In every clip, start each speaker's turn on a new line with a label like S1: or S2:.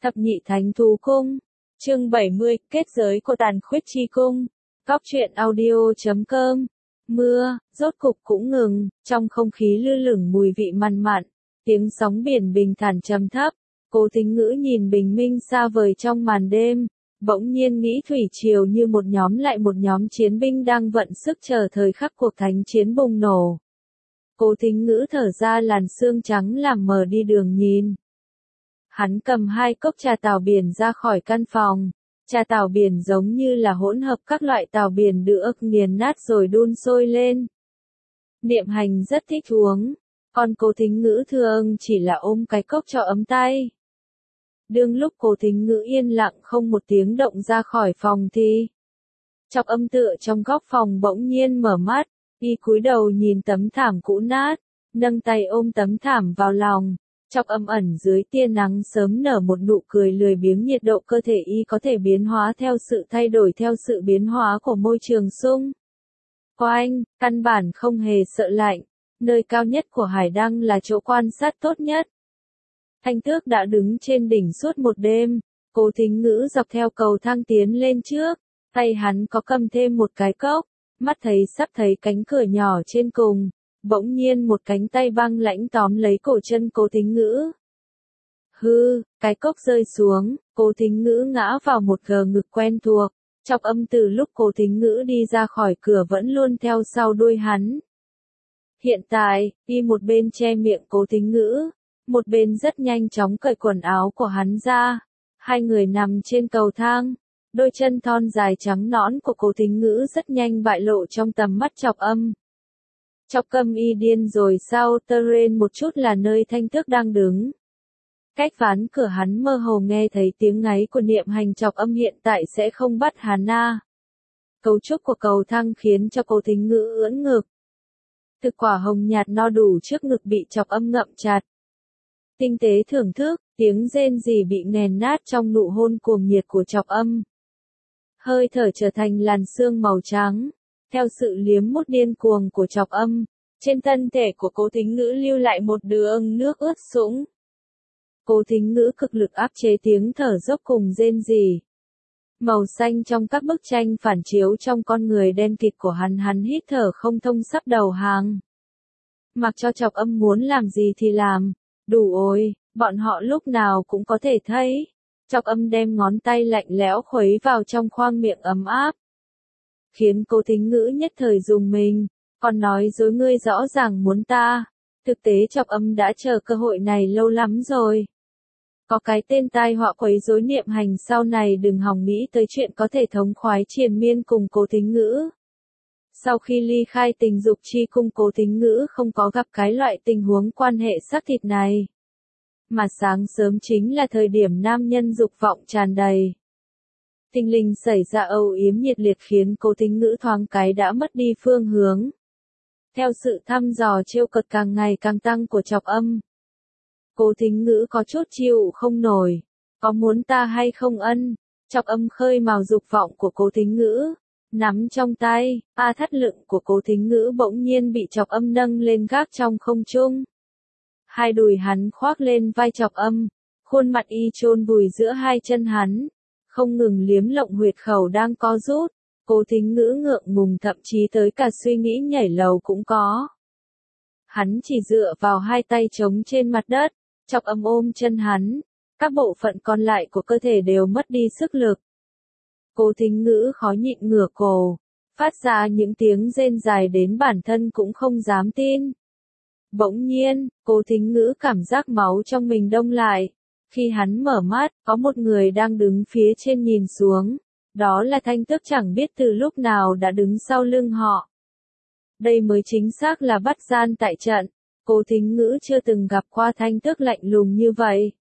S1: Thập nhị thánh thú cung. Chương 70, kết giới của tàn khuyết chi cung. Góc truyện audio.com. Mưa, rốt cục cũng ngừng, trong không khí lơ lửng mùi vị mặn mặn, tiếng sóng biển bình thản trầm thấp. Cố Thính Ngữ nhìn bình minh xa vời trong màn đêm, bỗng nhiên nghĩ thủy triều như một nhóm lại một nhóm chiến binh đang vận sức chờ thời khắc cuộc thánh chiến bùng nổ. Cố Thính Ngữ thở ra làn sương trắng làm mờ đi đường nhìn. Hắn cầm 2 cốc trà tảo biển ra khỏi căn phòng. Trà tảo biển giống như là hỗn hợp các loại tảo biển được nghiền nát rồi đun sôi lên. Niệm Hành rất thích uống, còn Cố Thính Ngữ thường chỉ là ôm cái cốc cho ấm tay. Đương lúc Cố Thính Ngữ yên lặng không một tiếng động ra khỏi phòng thì Chọc Âm tựa trong góc phòng bỗng nhiên mở mắt, y cúi đầu nhìn tấm thảm cũ nát, nâng tay ôm tấm thảm vào lòng. Chọc Âm ẩn dưới tia nắng sớm nở một nụ cười lười biếng, nhiệt độ cơ thể y có thể biến hóa theo sự thay đổi theo sự biến hóa của môi trường xung quanh, căn bản không hề sợ lạnh. Nơi cao nhất của hải đăng là chỗ quan sát tốt nhất. Thanh Tước đã đứng trên đỉnh suốt một đêm. Cố Thính Ngữ dọc theo cầu thang tiến lên trước, tay hắn có cầm thêm một cái cốc, mắt thấy sắp thấy cánh cửa nhỏ trên cùng. Bỗng nhiên một cánh tay băng lãnh tóm lấy cổ chân Cố Thính Ngữ. Hư, cái cốc rơi xuống, Cố Thính Ngữ ngã vào một gờ ngực quen thuộc. Chọc Âm từ lúc Cố Thính Ngữ đi ra khỏi cửa vẫn luôn theo sau đuôi hắn. Hiện tại, y một bên che miệng Cố Thính Ngữ, một bên rất nhanh chóng cởi quần áo của hắn ra. Hai người nằm trên cầu thang, đôi chân thon dài trắng nõn của Cố Thính Ngữ rất nhanh bại lộ trong tầm mắt Chọc Âm. Chọc Âm y điên rồi sao? Terrain một chút là nơi Thanh Tước đang đứng. Cách ván cửa hắn mơ hồ nghe thấy tiếng ngáy của Niệm Hành. Chọc Âm hiện tại sẽ không bắt hắn à. Cấu trúc của cầu thang khiến cho Cố Thính Ngữ ưỡn ngực. Thực quả hồng nhạt no đủ trước ngực bị Chọc Âm ngậm chặt. Tinh tế thưởng thức, tiếng rên rỉ bị nghẹn nát trong nụ hôn cuồng nhiệt của Chọc Âm. Hơi thở trở thành làn sương màu trắng. Theo sự liếm mút điên cuồng của Chọc Âm, trên thân thể của Cố Thính Ngữ lưu lại một đường nước ướt sũng. Cố Thính Ngữ cực lực áp chế tiếng thở dốc cùng rên rỉ. Màu xanh trong các bức tranh phản chiếu trong con người đen kịt của hắn hít thở không thông sắp đầu hàng. Mặc cho Chọc Âm muốn làm gì thì làm, đủ ôi, bọn họ lúc nào cũng có thể thấy. Chọc Âm đem ngón tay lạnh lẽo khuấy vào trong khoang miệng ấm áp. Khiến Cố Thính Ngữ nhất thời rùng mình, còn nói dối ngươi rõ ràng muốn ta. Thực tế Chọc Âm đã chờ cơ hội này lâu lắm rồi. Có cái tên tai họa quấy rối Niệm Hành sau này đừng hòng nghĩ tới chuyện có thể thống khoái triền miên cùng Cố Thính Ngữ. Sau khi ly khai tình dục chi cung, Cố Thính Ngữ không có gặp cái loại tình huống quan hệ xác thịt này. Mà sáng sớm chính là thời điểm nam nhân dục vọng tràn đầy. Thình lình xảy ra âu yếm nhiệt liệt khiến Cố Thính Ngữ thoáng cái đã mất đi phương hướng. Theo sự thăm dò trêu cợt càng ngày càng tăng của Chọc Âm, Cố Thính Ngữ có chút chịu không nổi. Có muốn ta hay không ân? Chọc Âm khơi mào dục vọng của Cố Thính Ngữ, nắm trong tay, thắt lưng của Cố Thính Ngữ bỗng nhiên bị Chọc Âm nâng lên gác trong không trung. Hai đùi hắn khoác lên vai Chọc Âm, khuôn mặt y chôn vùi giữa hai chân hắn, không ngừng liếm lộng huyệt khẩu đang co rút. Cố Thính Ngữ ngượng ngùng, thậm chí tới cả suy nghĩ nhảy lầu cũng có. Hắn chỉ dựa vào hai tay trống trên mặt đất, Chọc Âm ôm chân hắn, các bộ phận còn lại của cơ thể đều mất đi sức lực. Cố Thính Ngữ khó nhịn ngửa cổ, phát ra những tiếng rên dài đến bản thân cũng không dám tin. Bỗng nhiên, Cố Thính Ngữ cảm giác máu trong mình đông lại. Khi hắn mở mắt, có một người đang đứng phía trên nhìn xuống. Đó là Thanh Tước chẳng biết từ lúc nào đã đứng sau lưng họ. Đây mới chính xác là bắt gian tại trận. Cố Thính Ngữ chưa từng gặp qua Thanh Tước lạnh lùng như vậy.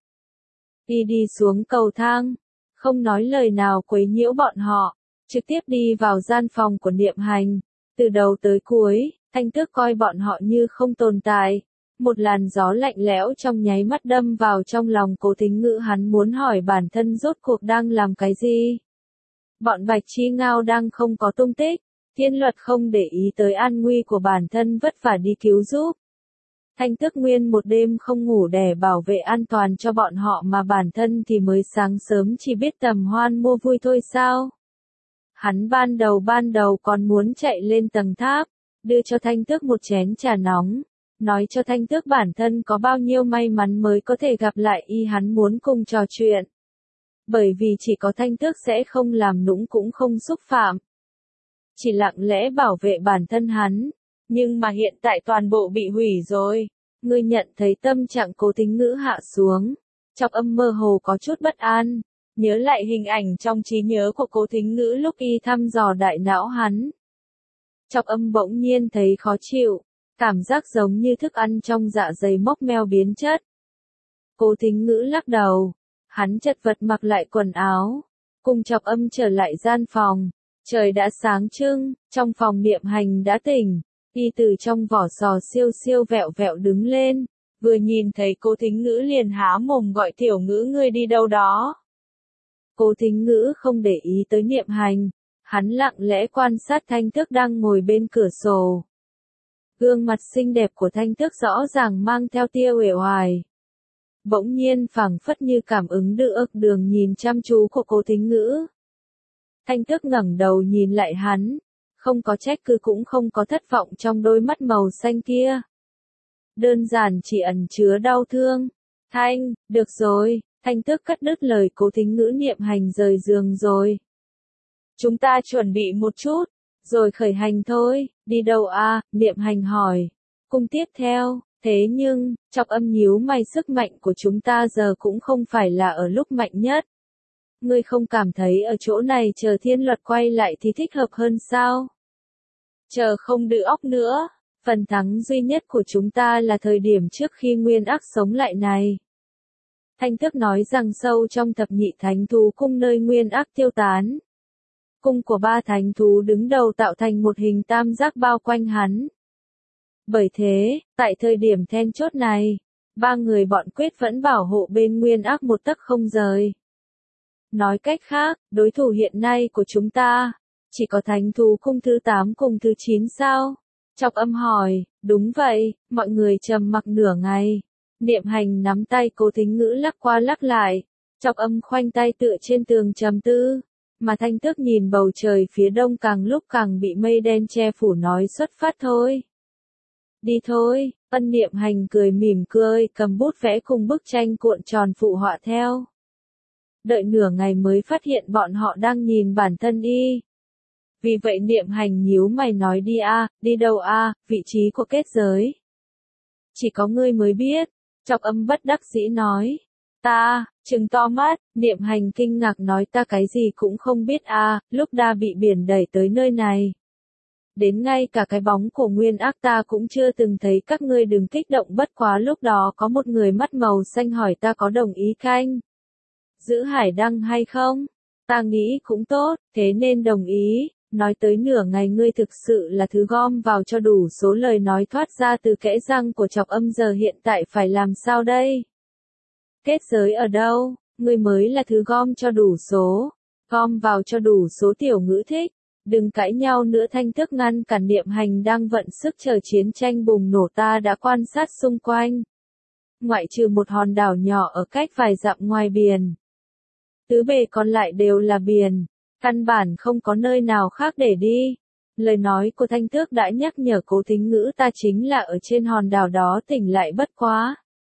S1: Y đi xuống cầu thang, không nói lời nào quấy nhiễu bọn họ, trực tiếp đi vào gian phòng của Niệm Hành. Từ đầu tới cuối, Thanh Tước coi bọn họ như không tồn tại. Một làn gió lạnh lẽo trong nháy mắt đâm vào trong lòng Cố Thính Ngữ, hắn muốn hỏi bản thân rốt cuộc đang làm cái gì. Bọn Bạch Chi Ngao đang không có tung tích, Thiên Luật không để ý tới an nguy của bản thân vất vả đi cứu giúp. Thanh Tước nguyên một đêm không ngủ để bảo vệ an toàn cho bọn họ mà bản thân thì mới sáng sớm chỉ biết tầm hoan mua vui thôi sao? Hắn ban đầu còn muốn chạy lên tầng tháp, đưa cho Thanh Tước một chén trà nóng, nói cho Thanh Tước bản thân có bao nhiêu may mắn mới có thể gặp lại y, hắn muốn cùng trò chuyện. Bởi vì chỉ có Thanh Tước sẽ không làm nũng cũng không xúc phạm. Chỉ lặng lẽ bảo vệ bản thân hắn. Nhưng mà hiện tại toàn bộ bị hủy rồi. Ngươi nhận thấy tâm trạng Cố Thính Ngữ hạ xuống. Trọng Âm mơ hồ có chút bất an. Nhớ lại hình ảnh trong trí nhớ của Cố Thính Ngữ lúc y thăm dò đại não hắn. Trọng Âm bỗng nhiên thấy khó chịu. Cảm giác giống như thức ăn trong dạ dày mốc meo biến chất. Cố Thính Ngữ lắc đầu. Hắn chật vật mặc lại quần áo. Cùng Trọng Âm trở lại gian phòng. Trời đã sáng trưng, trong phòng Niệm Hành đã tỉnh. Y từ trong vỏ sò siêu siêu vẹo vẹo đứng lên, vừa nhìn thấy Cố Thính Ngữ liền há mồm gọi Tiểu Ngữ, ngươi đi đâu đó. Cố Thính Ngữ không để ý tới Niệm Hành, hắn lặng lẽ quan sát Thanh Tước đang ngồi bên cửa sổ. Gương mặt xinh đẹp của Thanh Tước rõ ràng mang theo tia uể oải. Bỗng nhiên phảng phất như cảm ứng được Đường nhìn chăm chú của Cố Thính Ngữ. Thanh Tước ngẩng đầu nhìn lại hắn. Không có trách cứ cũng không có thất vọng trong đôi mắt màu xanh kia. Đơn giản chỉ ẩn chứa đau thương. Được rồi, Thanh Tước cắt đứt lời Cố Thính Ngữ. Niệm Hành rời giường rồi. Chúng ta chuẩn bị một chút, rồi khởi hành thôi. Đi đâu à? Niệm Hành hỏi. Cung tiếp theo, thế nhưng, Trọng Âm nhíu mày, sức mạnh của chúng ta giờ cũng không phải là ở lúc mạnh nhất. Ngươi không cảm thấy ở chỗ này chờ thiên luật quay lại thì thích hợp hơn sao? Chờ không đự óc nữa, phần thắng duy nhất của chúng ta là thời điểm trước khi Nguyên Ác sống lại này. Thanh Tước nói rằng sâu trong thập nhị thánh thú cung nơi Nguyên Ác tiêu tán. Cung của ba thánh thú đứng đầu tạo thành một hình tam giác bao quanh hắn. Bởi thế, tại thời điểm then chốt này, ba người bọn Quyết vẫn bảo hộ bên Nguyên Ác một tấc không rời. Nói cách khác, đối thủ hiện nay của chúng ta, chỉ có thánh thú cung thứ 8 cùng thứ 9 sao? Trọng Âm hỏi, đúng vậy, mọi người trầm mặc nửa ngày. Niệm Hành nắm tay Cố Thính Ngữ lắc qua lắc lại. Trọng Âm khoanh tay tựa trên tường trầm tư. Mà Thanh Tước nhìn bầu trời phía đông càng lúc càng bị mây đen che phủ, nói xuất phát thôi. Đi thôi, Niệm Hành cười mỉm cười, cầm bút vẽ cùng bức tranh cuộn tròn phụ họa theo. Đợi nửa ngày mới phát hiện bọn họ đang nhìn bản thân y. Vì vậy Niệm Hành nhíu mày nói, đi đâu a? Vị trí của kết giới. Chỉ có ngươi mới biết. Trọng Âm bất đắc dĩ nói. Ta, trừng to mắt, Niệm Hành kinh ngạc nói, ta cái gì cũng không biết lúc đã bị biển đẩy tới nơi này. Đến ngay cả cái bóng của Nguyên Ác ta cũng chưa từng thấy. Các ngươi đừng kích động, bất quá lúc đó có một người mắt màu xanh hỏi ta có đồng ý canh giữ hải đăng hay không? Ta nghĩ cũng tốt, thế nên đồng ý. Nói tới nửa ngày, ngươi thực sự là thứ gom vào cho đủ số. Lời nói thoát ra từ kẽ răng của Trọng Âm, giờ hiện tại phải làm sao đây? Kết giới ở đâu? Ngươi mới là thứ gom cho đủ số. Gom vào cho đủ số. Tiểu Ngữ thích. Đừng cãi nhau nữa. Thanh Tước ngăn cản. Niệm Hành đang vận sức chờ chiến tranh bùng nổ. Ta đã quan sát xung quanh. Ngoại trừ một hòn đảo nhỏ ở cách vài dặm ngoài biển, tứ bề còn lại đều là biển. Căn bản không có nơi nào khác để đi. Lời nói của Thanh Tước đã nhắc nhở Cố Thính Ngữ, ta chính là ở trên hòn đảo đó. Tỉnh lại, bất quá.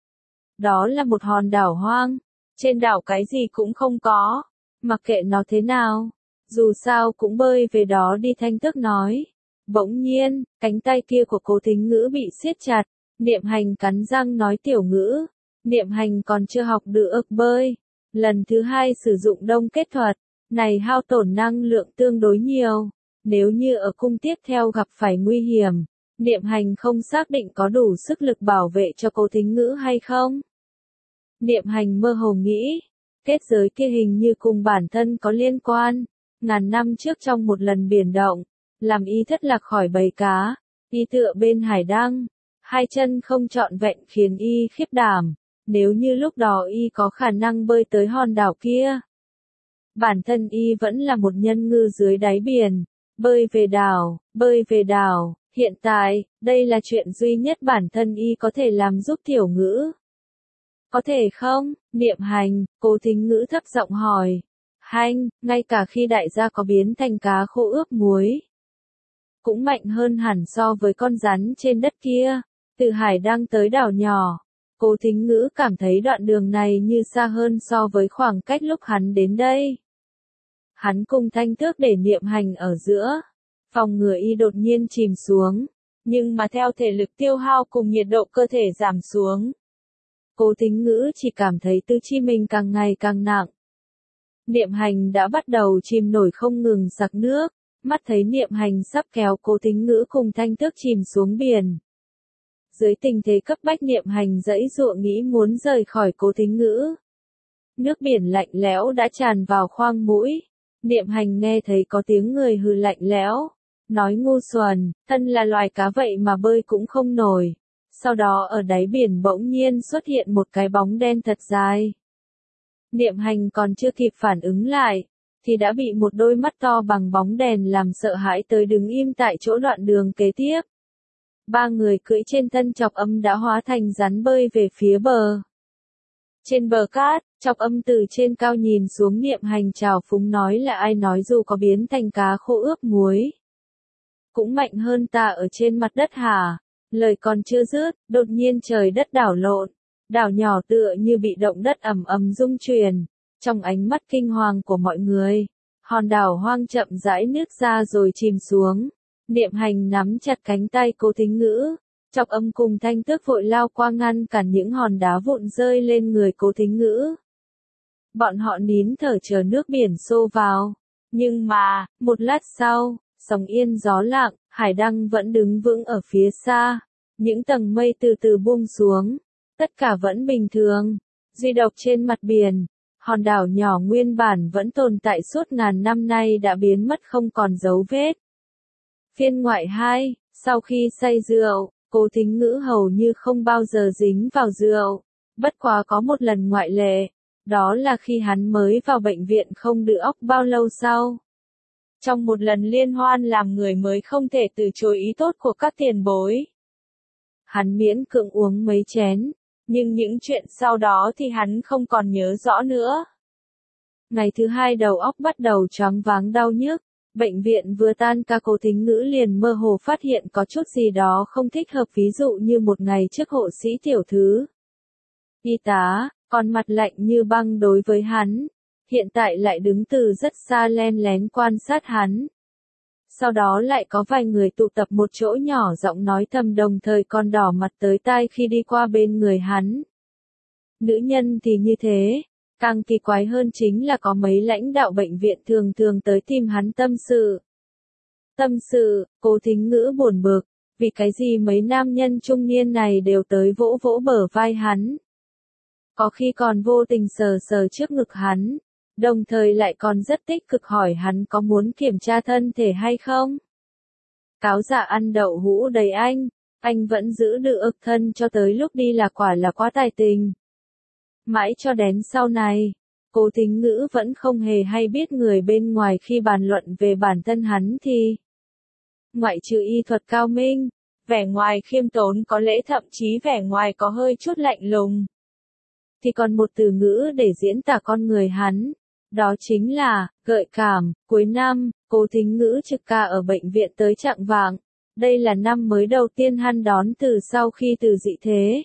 S1: Đó là một hòn đảo hoang. Trên đảo cái gì cũng không có. Mặc kệ nó thế nào. Dù sao cũng bơi về đó đi, Thanh Tước nói. Bỗng nhiên, cánh tay kia của Cố Thính Ngữ bị siết chặt. Niệm Hành cắn răng nói, Tiểu Ngữ. Niệm Hành còn chưa học được bơi. Lần thứ 2 sử dụng đông kết thuật. Này hao tổn năng lượng tương đối nhiều. Nếu như ở cung tiếp theo gặp phải nguy hiểm, Niệm Hành không xác định có đủ sức lực bảo vệ cho Cố Thính Ngữ hay không. Niệm Hành mơ hồ nghĩ, kết giới kia hình như cùng bản thân có liên quan. Ngàn năm trước trong một lần biển động, làm y thất lạc khỏi bầy cá, y tựa bên hải đăng, hai chân không trọn vẹn khiến y khiếp đảm. Nếu như lúc đó y có khả năng bơi tới hòn đảo kia, bản thân y vẫn là một nhân ngư dưới đáy biển. Bơi về đảo, Hiện tại, đây là chuyện duy nhất bản thân y có thể làm giúp Tiểu Ngữ. Có thể không? Niệm Hành, Cố Thính Ngữ thấp giọng hỏi. Hành, ngay cả khi đại gia có biến thành cá khô ướp muối, cũng mạnh hơn hẳn so với con rắn trên đất kia. Từ hải đăng tới đảo nhỏ, Cố Thính Ngữ cảm thấy đoạn đường này như xa hơn so với khoảng cách lúc hắn đến đây. Hắn cùng Thanh Tước để Niệm Hành ở giữa, phòng ngừa y đột nhiên chìm xuống, nhưng mà theo thể lực tiêu hao cùng nhiệt độ cơ thể giảm xuống, Cố Thính Ngữ chỉ cảm thấy tứ chi mình càng ngày càng nặng. Niệm Hành đã bắt đầu chìm nổi không ngừng sặc nước, mắt thấy Niệm Hành sắp kéo Cố Thính Ngữ cùng Thanh Tước chìm xuống biển. Dưới tình thế cấp bách Niệm Hành giãy giụa nghĩ muốn rời khỏi Cố Thính Ngữ. Nước biển lạnh lẽo đã tràn vào khoang mũi. Niệm Hành nghe thấy có tiếng người hừ lạnh lẽo, nói ngu xuẩn, thân là loài cá vậy mà bơi cũng không nổi. Sau đó ở đáy biển bỗng nhiên xuất hiện một cái bóng đen thật dài. Niệm Hành còn chưa kịp phản ứng lại, thì đã bị một đôi mắt to bằng bóng đèn làm sợ hãi tới đứng im tại chỗ đoạn đường kế tiếp. Ba người cưỡi trên thân Chọc Âm đã hóa thành rắn bơi về phía bờ. Trên bờ cát, Chọc Âm từ trên cao nhìn xuống Niệm Hành trào phúng nói là ai nói dù có biến thành cá khô ướp muối, cũng mạnh hơn ta ở trên mặt đất hả? Lời còn chưa dứt, đột nhiên trời đất đảo lộn. Đảo nhỏ tựa như bị động đất ầm ầm rung chuyển. Trong ánh mắt kinh hoàng của mọi người, hòn đảo hoang chậm rãi nứt ra rồi chìm xuống. Niệm Hành nắm chặt cánh tay Cố Thính Ngữ. Chọc Âm cùng Thanh Tước vội lao qua ngăn cản những hòn đá vụn rơi lên người Cố Thính Ngữ. Bọn họ nín thở chờ nước biển xô vào. Nhưng mà, một lát sau, sóng yên gió lặng, hải đăng vẫn đứng vững ở phía xa. Những tầng mây từ từ buông xuống. Tất cả vẫn bình thường. Duy độc trên mặt biển, hòn đảo nhỏ nguyên bản vẫn tồn tại suốt ngàn năm nay đã biến mất không còn dấu vết. Phiên ngoại 2, sau khi say rượu, Cố Thính Ngữ hầu như không bao giờ dính vào rượu. Bất quá có một lần ngoại lệ, đó là khi hắn mới vào bệnh viện không đự óc bao lâu sau. Trong một lần liên hoan làm người mới không thể từ chối ý tốt của các tiền bối. Hắn miễn cưỡng uống mấy chén, nhưng những chuyện sau đó thì hắn không còn nhớ rõ nữa. Ngày thứ hai đầu óc bắt đầu choáng váng đau nhức. Bệnh viện vừa tan ca Cố Thính Ngữ liền mơ hồ phát hiện có chút gì đó không thích hợp, ví dụ như một ngày trước hộ sĩ tiểu thư y tá, còn mặt lạnh như băng đối với hắn, hiện tại lại đứng từ rất xa len lén quan sát hắn. Sau đó lại có vài người tụ tập một chỗ nhỏ giọng nói thầm đồng thời còn đỏ mặt tới tai khi đi qua bên người hắn. Nữ nhân thì như thế. Càng kỳ quái hơn chính là có mấy lãnh đạo bệnh viện thường thường tới tìm hắn tâm sự. Tâm sự, Cố Thính Ngữ buồn bực, vì cái gì mấy nam nhân trung niên này đều tới vỗ vỗ bờ vai hắn. Có khi còn vô tình sờ sờ trước ngực hắn, đồng thời lại còn rất tích cực hỏi hắn có muốn kiểm tra thân thể hay không. Cáo giả ăn đậu hũ đầy anh vẫn giữ được thân cho tới lúc đi là quả là quá tài tình. Mãi cho đến sau này, Cố Thính Ngữ vẫn không hề hay biết người bên ngoài khi bàn luận về bản thân hắn thì ngoại trừ y thuật cao minh, vẻ ngoài khiêm tốn có lẽ thậm chí vẻ ngoài có hơi chút lạnh lùng, thì còn một từ ngữ để diễn tả con người hắn, đó chính là gợi cảm. Cuối năm, Cố Thính Ngữ trực ca ở bệnh viện tới chạng vạng. Đây là năm mới đầu tiên hắn đón từ sau khi từ dị thế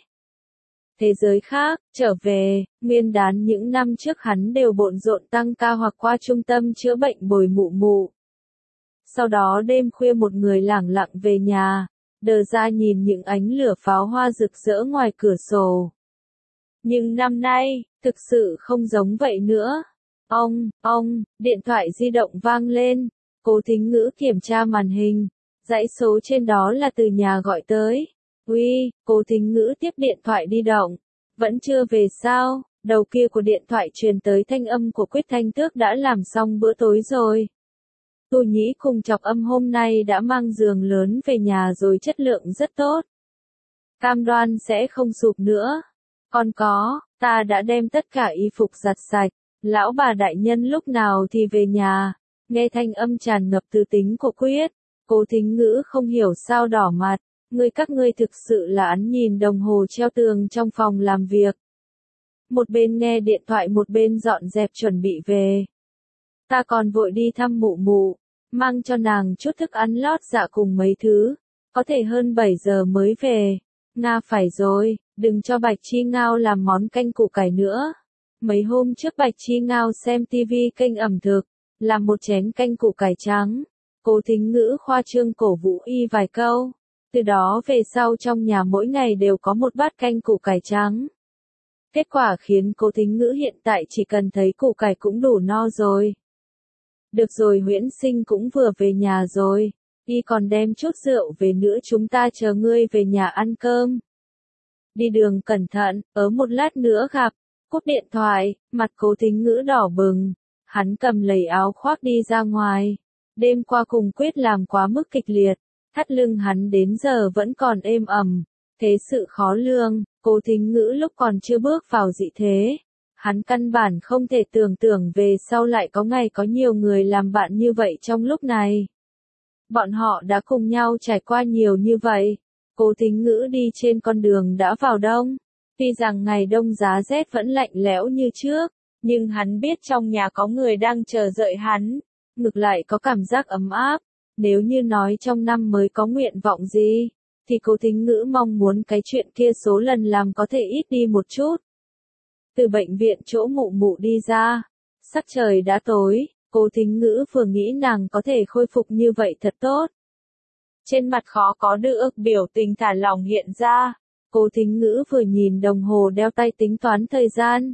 S1: giới khác, trở về. Nguyên đán những năm trước hắn đều bộn rộn tăng ca hoặc qua trung tâm chữa bệnh bồi mụ. Sau đó đêm khuya một người lẳng lặng về nhà, đờ ra nhìn những ánh lửa pháo hoa rực rỡ ngoài cửa sổ. Nhưng năm nay, thực sự không giống vậy nữa. Điện thoại di động vang lên. Cố Thính Ngữ kiểm tra màn hình. Dãy số trên đó là từ nhà gọi tới. Uy, Cố Thính Ngữ tiếp điện thoại di động. Vẫn chưa về sao? Đầu kia của điện thoại truyền tới thanh âm của Quyết Thanh Tước đã làm xong bữa tối rồi. Tôi Nhĩ cùng Chọc Âm hôm nay đã mang giường lớn về nhà rồi, chất lượng rất tốt. Cam đoan sẽ không sụp nữa. Còn có, ta đã đem tất cả y phục giặt sạch. Lão bà đại nhân lúc nào thì về nhà? Nghe thanh âm tràn ngập từ tính của Quyết, Cố Thính Ngữ không hiểu sao đỏ mặt, các ngươi thực sự là ẵn nhìn đồng hồ treo tường trong phòng làm việc. Một bên nghe điện thoại một bên dọn dẹp chuẩn bị về. Ta còn vội đi thăm mụ mụ, mang cho nàng chút thức ăn lót dạ cùng mấy thứ, có thể hơn 7 giờ mới về. Nga phải rồi, đừng cho Bạch Chi Ngao làm món canh củ cải nữa. Mấy hôm trước Bạch Chi Ngao xem tivi kênh ẩm thực, làm một chén canh củ cải trắng. Cố Thính Ngữ khoa trương cổ vũ y vài câu. Từ đó về sau trong nhà mỗi ngày đều có một bát canh củ cải trắng. Kết quả khiến Cố Thính Ngữ hiện tại chỉ cần thấy củ cải cũng đủ no rồi. Được rồi, Huyễn Sinh cũng vừa về nhà rồi, y còn đem chút rượu về nữa, chúng ta chờ ngươi về nhà ăn cơm. Đi đường cẩn thận, một lát nữa gặp. Cúp điện thoại, mặt Cố Thính Ngữ đỏ bừng, hắn cầm lấy áo khoác đi ra ngoài. Đêm qua cùng Quyết làm quá mức kịch liệt, thắt lưng hắn đến giờ vẫn còn êm ẩm, thế sự khó lường. Cố Thính Ngữ lúc còn chưa bước vào dị thế, hắn căn bản không thể tưởng tượng về sau lại có ngày có nhiều người làm bạn như vậy trong lúc này. Bọn họ đã cùng nhau trải qua nhiều như vậy. Cố Thính Ngữ đi trên con đường đã vào đông. Tuy rằng ngày đông giá rét vẫn lạnh lẽo như trước, nhưng hắn biết trong nhà có người đang chờ đợi hắn, ngược lại có cảm giác ấm áp. Nếu như nói trong năm mới có nguyện vọng gì, thì Cố Thính Ngữ mong muốn cái chuyện kia số lần làm có thể ít đi một chút. Từ bệnh viện chỗ mụ mụ đi ra, sắc trời đã tối, Cố Thính Ngữ vừa nghĩ nàng có thể khôi phục như vậy thật tốt. Trên mặt khó có được biểu tình thả lỏng hiện ra, Cố Thính Ngữ vừa nhìn đồng hồ đeo tay tính toán thời gian.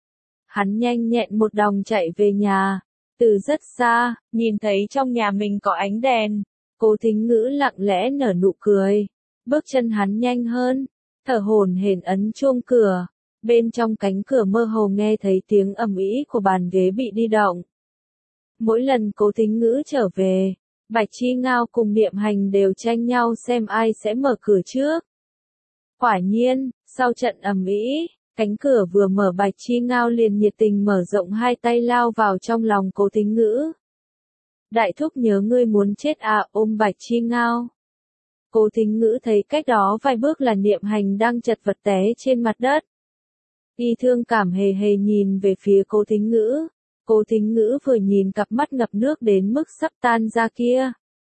S1: Hắn nhanh nhẹn một đòng chạy về nhà, từ rất xa, nhìn thấy trong nhà mình có ánh đèn, Cố Thính Ngữ lặng lẽ nở nụ cười, bước chân hắn nhanh hơn, thở hổn hển ấn chuông cửa, bên trong cánh cửa mơ hồ nghe thấy tiếng ầm ĩ của bàn ghế bị đi động. Mỗi lần Cố Thính Ngữ trở về, Bạch Chi Ngao cùng Niệm Hành đều tranh nhau xem ai sẽ mở cửa trước. Quả nhiên, sau trận ầm ĩ, cánh cửa vừa mở Bạch Chi Ngao liền nhiệt tình mở rộng hai tay lao vào trong lòng Cố Thính Ngữ. Đại thúc nhớ ngươi muốn chết à, ôm Bạch Chi Ngao. Cố Thính Ngữ thấy cách đó vài bước là Niệm Hành đang chật vật té trên mặt đất. Y thương cảm hề hề nhìn về phía Cố Thính Ngữ. Cố Thính Ngữ vừa nhìn cặp mắt ngập nước đến mức sắp tan ra kia.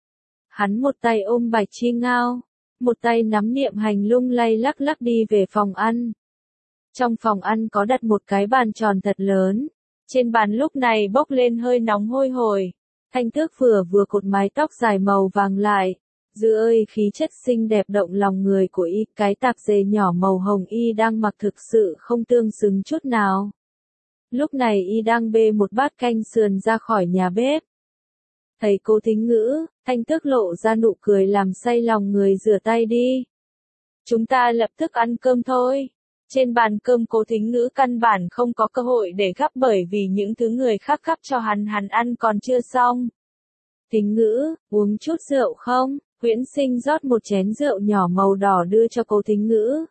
S1: Hắn một tay ôm Bạch Chi Ngao, một tay nắm Niệm Hành lung lay lắc lắc đi về phòng ăn. Trong phòng ăn có đặt một cái bàn tròn thật lớn. Trên bàn lúc này bốc lên hơi nóng hôi hổi. Thanh Tước vừa cột mái tóc dài màu vàng lại. Dư ơi khí chất xinh đẹp động lòng người của y, cái tạp dề nhỏ màu hồng y đang mặc thực sự không tương xứng chút nào. Lúc này y đang bê một bát canh sườn ra khỏi nhà bếp. Thấy Cố Thính Ngữ, Thanh Tước lộ ra nụ cười làm say lòng người, rửa tay đi. Chúng ta lập tức ăn cơm thôi. Trên bàn cơm Cố Thính Ngữ căn bản không có cơ hội để gắp bởi vì những thứ người khác gắp cho hắn ăn còn chưa xong. Thính Ngữ, uống chút rượu không? Huyễn Sinh rót một chén rượu nhỏ màu đỏ đưa cho Cố Thính Ngữ.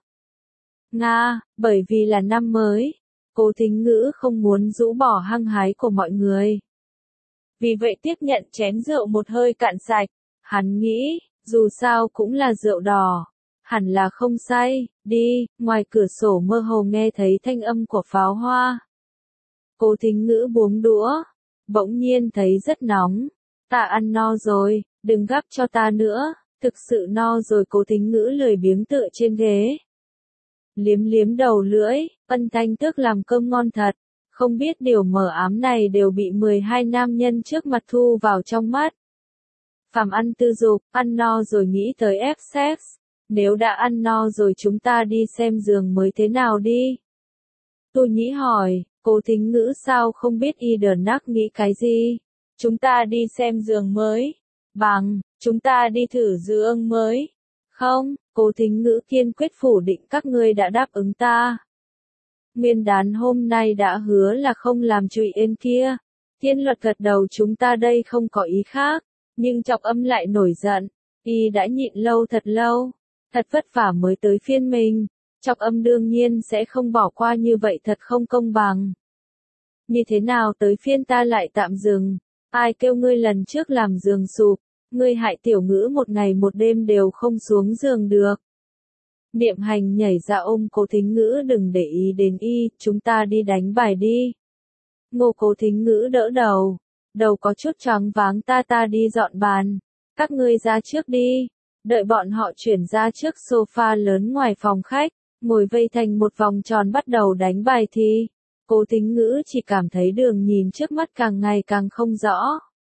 S1: Nga, bởi vì là năm mới, Cố Thính Ngữ không muốn rũ bỏ hăng hái của mọi người. Vì vậy tiếp nhận chén rượu một hơi cạn sạch, hắn nghĩ, dù sao cũng là rượu đỏ, hẳn là không say, đi. Ngoài cửa sổ mơ hồ nghe thấy thanh âm của pháo hoa. Cố Thính Ngữ buông đũa, bỗng nhiên thấy rất nóng. Ta ăn no rồi, đừng gắp cho ta nữa, thực sự no rồi. Cố Thính Ngữ lười biếng tựa trên ghế. Liếm liếm đầu lưỡi, Thanh Tước làm cơm ngon thật, không biết điều mờ ám này đều bị 12 nam nhân trước mặt thu vào trong mắt. Phàm ăn tư dục, ăn no rồi nghĩ tới ép sex, nếu đã ăn no rồi chúng ta đi xem giường mới thế nào đi. Tôi Nhĩ hỏi, Cố Thính Ngữ sao không biết y đờ nắc nghĩ cái gì? Chúng ta đi xem giường mới. Chúng ta đi thử giường mới. Không, Cố Thính Ngữ kiên quyết phủ định, các ngươi đã đáp ứng ta. Nguyên đán hôm nay đã hứa là không làm chuyện ên kia. Thiên Luật gật đầu, chúng ta đây không có ý khác. Nhưng Chọc Âm lại nổi giận. Y đã nhịn lâu, thật vất vả mới tới phiên mình. Chọc Âm đương nhiên sẽ không bỏ qua như vậy, thật không công bằng. Như thế nào tới phiên ta lại tạm dừng? Ai kêu ngươi lần trước làm giường sụp, Ngươi hại tiểu ngữ một ngày một đêm đều không xuống giường được. Niệm Hành nhảy ra ôm Cố Thính Ngữ, đừng để ý đến y, chúng ta đi đánh bài đi. Ngô Cố Thính Ngữ đỡ đầu. Đầu có chút choáng váng, ta đi dọn bàn. Các ngươi ra trước đi. Đợi bọn họ chuyển ra trước sofa lớn ngoài phòng khách, ngồi vây thành một vòng tròn bắt đầu đánh bài thì Cố Thính Ngữ chỉ cảm thấy đường nhìn trước mắt càng ngày càng không rõ.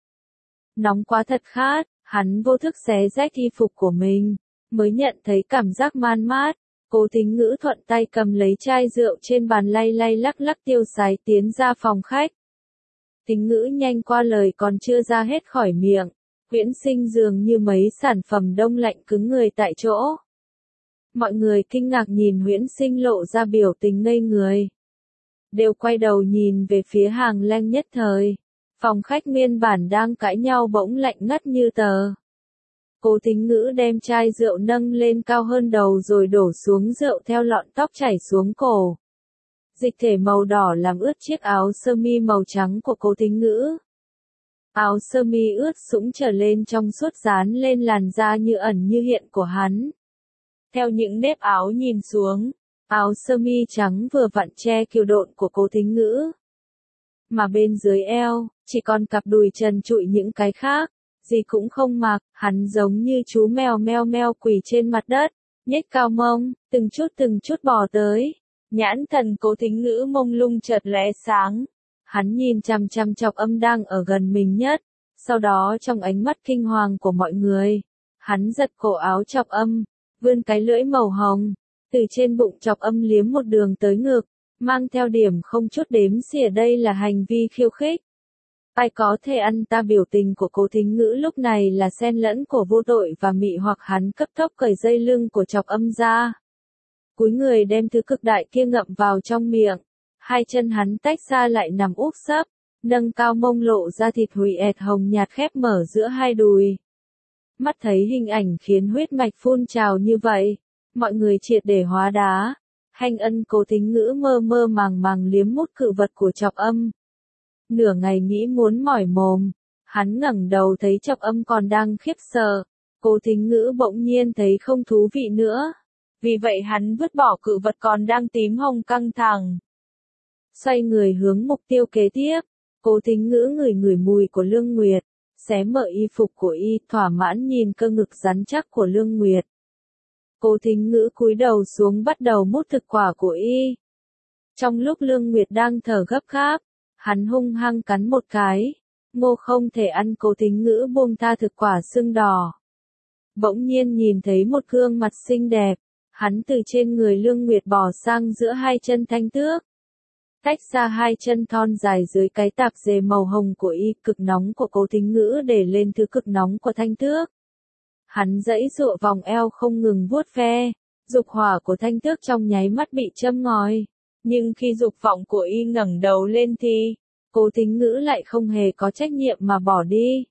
S1: Nóng quá thật khát, hắn vô thức xé rách y phục của mình, mới nhận thấy cảm giác man mát. Cố Thính Ngữ thuận tay cầm lấy chai rượu trên bàn lay lay lắc lắc tiêu sái tiến ra phòng khách. Thính Ngữ nhanh qua lời còn chưa ra hết khỏi miệng, Huyễn Sinh dường như mấy sản phẩm đông lạnh cứng người tại chỗ. Mọi người kinh ngạc nhìn Huyễn Sinh lộ ra biểu tình ngây người. Đều quay đầu nhìn về phía Hàng Leng nhất thời. Phòng khách nguyên bản đang cãi nhau bỗng lạnh ngắt như tờ. Cố Thính Ngữ đem chai rượu nâng lên cao hơn đầu rồi đổ xuống rượu theo lọn tóc chảy xuống cổ. Dịch thể màu đỏ làm ướt chiếc áo sơ mi màu trắng của Cố Thính Ngữ. Áo sơ mi ướt sũng trở lên trong suốt dán lên làn da như ẩn như hiện của hắn. Theo những nếp áo nhìn xuống, áo sơ mi trắng vừa vặn che kiều độn của Cố Thính Ngữ. Mà bên dưới eo, chỉ còn cặp đùi trần trụi, những cái khác, gì cũng không mặc, hắn giống như chú mèo meo meo quỳ trên mặt đất, nhếch cao mông, từng chút bò tới. Nhãn thần Cố Thính Ngữ mông lung chợt lóe sáng. Hắn nhìn chằm chằm Chọc Âm đang ở gần mình nhất, sau đó trong ánh mắt kinh hoàng của mọi người, hắn giật cổ áo Chọc Âm, vươn cái lưỡi màu hồng, từ trên bụng Chọc Âm liếm một đường tới ngực, mang theo điểm không chút đếm xỉa. Đây là hành vi khiêu khích. Ai có thể ăn ta? Biểu tình của Cố Thính Ngữ lúc này là xen lẫn của vô tội và mị hoặc. Hắn cấp tốc cởi dây lưng của Chọc Âm ra, cúi người đem thứ cực đại kia ngậm vào trong miệng. Hai chân hắn tách ra lại nằm úp sấp, nâng cao mông lộ ra thịt hùi ẹt hồng nhạt khép mở giữa hai đùi. Mắt thấy hình ảnh khiến huyết mạch phun trào như vậy, mọi người triệt để hóa đá. Hành ân Cố Thính Ngữ mơ mơ màng màng liếm mút cự vật của Chọc Âm. Nửa ngày nghĩ muốn mỏi mồm, hắn ngẩng đầu thấy Chọc Âm còn đang khiếp sợ. Cố Thính Ngữ bỗng nhiên thấy không thú vị nữa. Vì vậy hắn vứt bỏ cự vật còn đang tím hồng căng thẳng. Xoay người hướng mục tiêu kế tiếp. Cố Thính Ngữ ngửi mùi của Lương Nguyệt, xé mở y phục của y, thỏa mãn nhìn cơ ngực rắn chắc của Lương Nguyệt. Cố Thính Ngữ cúi đầu xuống bắt đầu mút thực quả của y. Trong lúc Lương Nguyệt đang thở gấp gáp, hắn hung hăng cắn một cái. Ngô không thể ăn. Cố Thính Ngữ buông tha thực quả sưng đỏ. Bỗng nhiên nhìn thấy một gương mặt xinh đẹp, hắn từ trên người Lương Nguyệt bò sang giữa hai chân Thanh Tước. Tách ra hai chân thon dài dưới cái tạp dề màu hồng của y. Cực nóng của Cố Thính Ngữ để lên thứ cực nóng của Thanh Tước. Hắn giãy giụa vòng eo không ngừng vuốt ve. Dục hỏa của Thanh Tước trong nháy mắt bị châm ngòi. Nhưng khi dục vọng của y ngẩng đầu lên thì Cố Thính Ngữ lại không hề có trách nhiệm mà bỏ đi.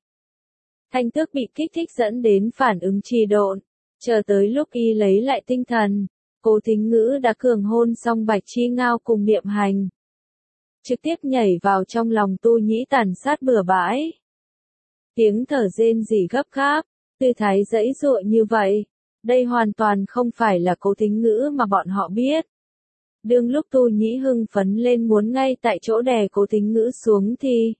S1: Thanh Tước bị kích thích dẫn đến phản ứng trì độn. Chờ tới lúc y lấy lại tinh thần, Cố Thính Ngữ đã cường hôn xong Bạch Chi Ngao cùng Niệm Hành. Trực tiếp nhảy vào trong lòng Tu Nhĩ tàn sát bừa bãi. Tiếng thở rên rỉ gấp gáp, tư thái giãy giụa như vậy. Đây hoàn toàn không phải là Cố Thính Ngữ mà bọn họ biết. Đương lúc Tu Nhĩ hưng phấn lên muốn ngay tại chỗ đè Cố Thính Ngữ xuống thì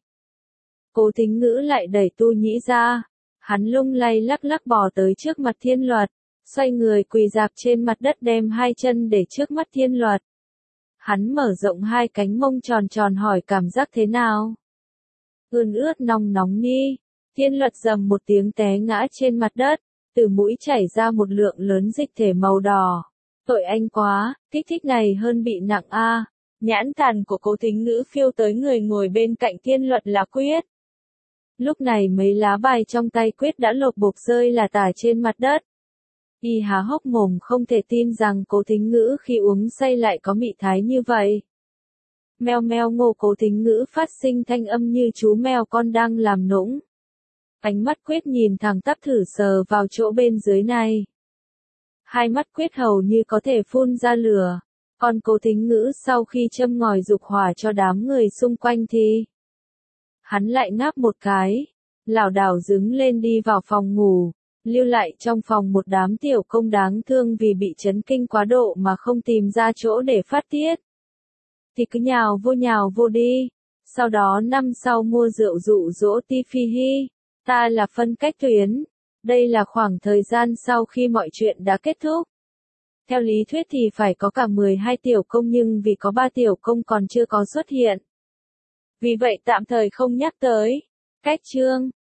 S1: Cố Thính Ngữ lại đẩy Tu Nhĩ ra. Hắn lung lay lắc lắc bò tới trước mặt Thiên Luật, xoay người quỳ rạp trên mặt đất đem hai chân để trước mắt Thiên Luật. Hắn mở rộng hai cánh mông tròn tròn hỏi cảm giác thế nào? Ươn ướt nóng nóng ni. Thiên Luật rầm một tiếng té ngã trên mặt đất, từ mũi chảy ra một lượng lớn dịch thể màu đỏ. Tội anh quá, kích thích này hơn bị nặng a. Nhãn thần của Cố Thính Ngữ phiêu tới người ngồi bên cạnh Thiên Luật là Quyết. Lúc này mấy lá bài trong tay Quyết đã lộp bộp rơi là tả trên mặt đất. Y há hốc mồm không thể tin rằng Cố Thính Ngữ khi uống say lại có mị thái như vậy. Meo meo. Ngô. Cố Thính Ngữ phát sinh thanh âm như chú mèo con đang làm nũng. Ánh mắt Quyết nhìn thẳng tắp thử sờ vào chỗ bên dưới này. Hai mắt Quyết hầu như có thể phun ra lửa. Còn Cố Thính Ngữ sau khi châm ngòi dục hỏa cho đám người xung quanh thì hắn lại ngáp một cái, lảo đảo đứng lên đi vào phòng ngủ, lưu lại trong phòng một đám tiểu công đáng thương vì bị chấn kinh quá độ mà không tìm ra chỗ để phát tiết. Thì cứ nhào vô đi. Sau đó năm sau mua rượu dụ dỗ Tiffy Hi. Ta là phân cách tuyến. Đây là khoảng thời gian sau khi mọi chuyện đã kết thúc. Theo lý thuyết thì phải có cả 12 tiểu công nhưng vì có 3 tiểu công còn chưa có xuất hiện. Vì vậy tạm thời không nhắc tới. Cách chương